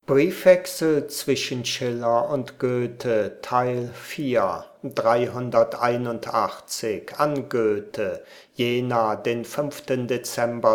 Briefwechsel zwischen Schiller und Goethe, Teil 4, 381 an Goethe, Jena, den 5. Dezember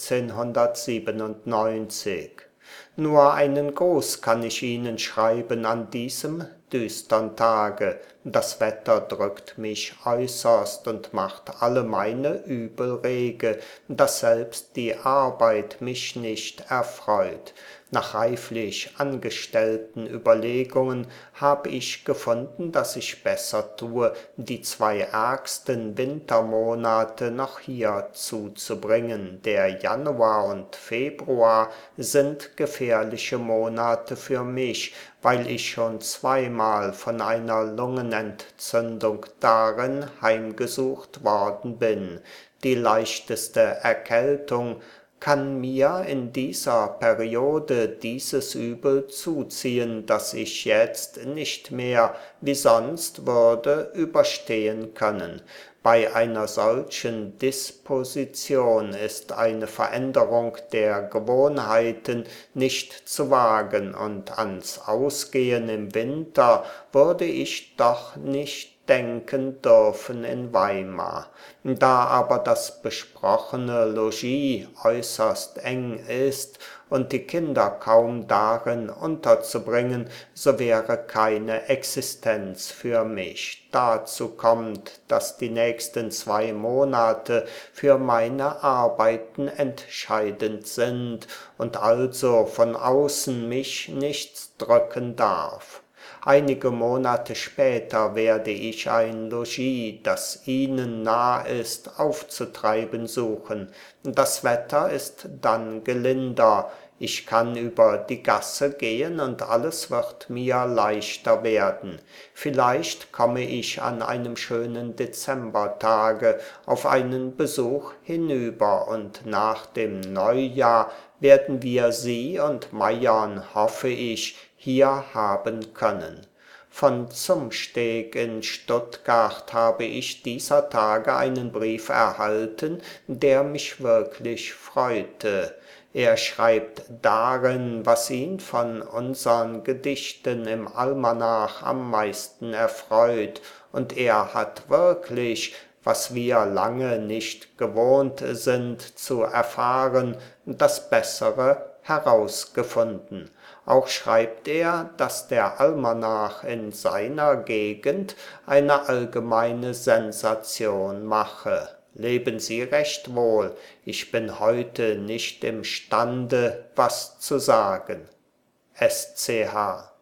1797. Nur einen Gruß kann ich Ihnen schreiben an diesem düstern Tage. Das Wetter drückt mich äußerst und macht alle meine Übel rege, dass selbst die Arbeit mich nicht erfreut. Nach reiflich angestellten Überlegungen hab ich gefunden, dass ich besser tue, die 2 ärgsten Wintermonate noch hier zuzubringen. Der Januar und Februar sind gefährliche Monate für mich, weil ich schon zweimal von einer Lungenentzündung darin heimgesucht worden bin. Die leichteste Erkältung kann mir in dieser Periode dieses Übel zuziehen, das ich jetzt nicht mehr wie sonst würde überstehen können. Bei einer solchen Disposition ist eine Veränderung der Gewohnheiten nicht zu wagen, und ans Ausgehen im Winter würde ich doch nicht denken dürfen in Weimar. Da aber das besprochene Logis äußerst eng ist und die Kinder kaum darin unterzubringen, so wäre keine Existenz für mich. Dazu kommt, dass die nächsten 2 Monate für meine Arbeiten entscheidend sind und also von außen mich nichts drücken darf. Einige Monate später werde ich ein Logis, das Ihnen nah ist, aufzutreiben suchen. Das Wetter ist dann gelinder, ich kann über die Gasse gehen und alles wird mir leichter werden. Vielleicht komme ich an einem schönen Dezembertage auf einen Besuch hinüber, und nach dem Neujahr werden wir Sie und Meiern, hoffe ich, hier haben können. Von Zumsteg in Stuttgart habe ich dieser Tage einen Brief erhalten, der mich wirklich freute. Er schreibt darin, was ihn von unsern Gedichten im Almanach am meisten erfreut, und er hat wirklich, was wir lange nicht gewohnt sind zu erfahren, das Bessere herausgefunden. Auch schreibt er, dass der Almanach in seiner Gegend eine allgemeine Sensation mache. Leben Sie recht wohl, ich bin heute nicht imstande, was zu sagen. SCH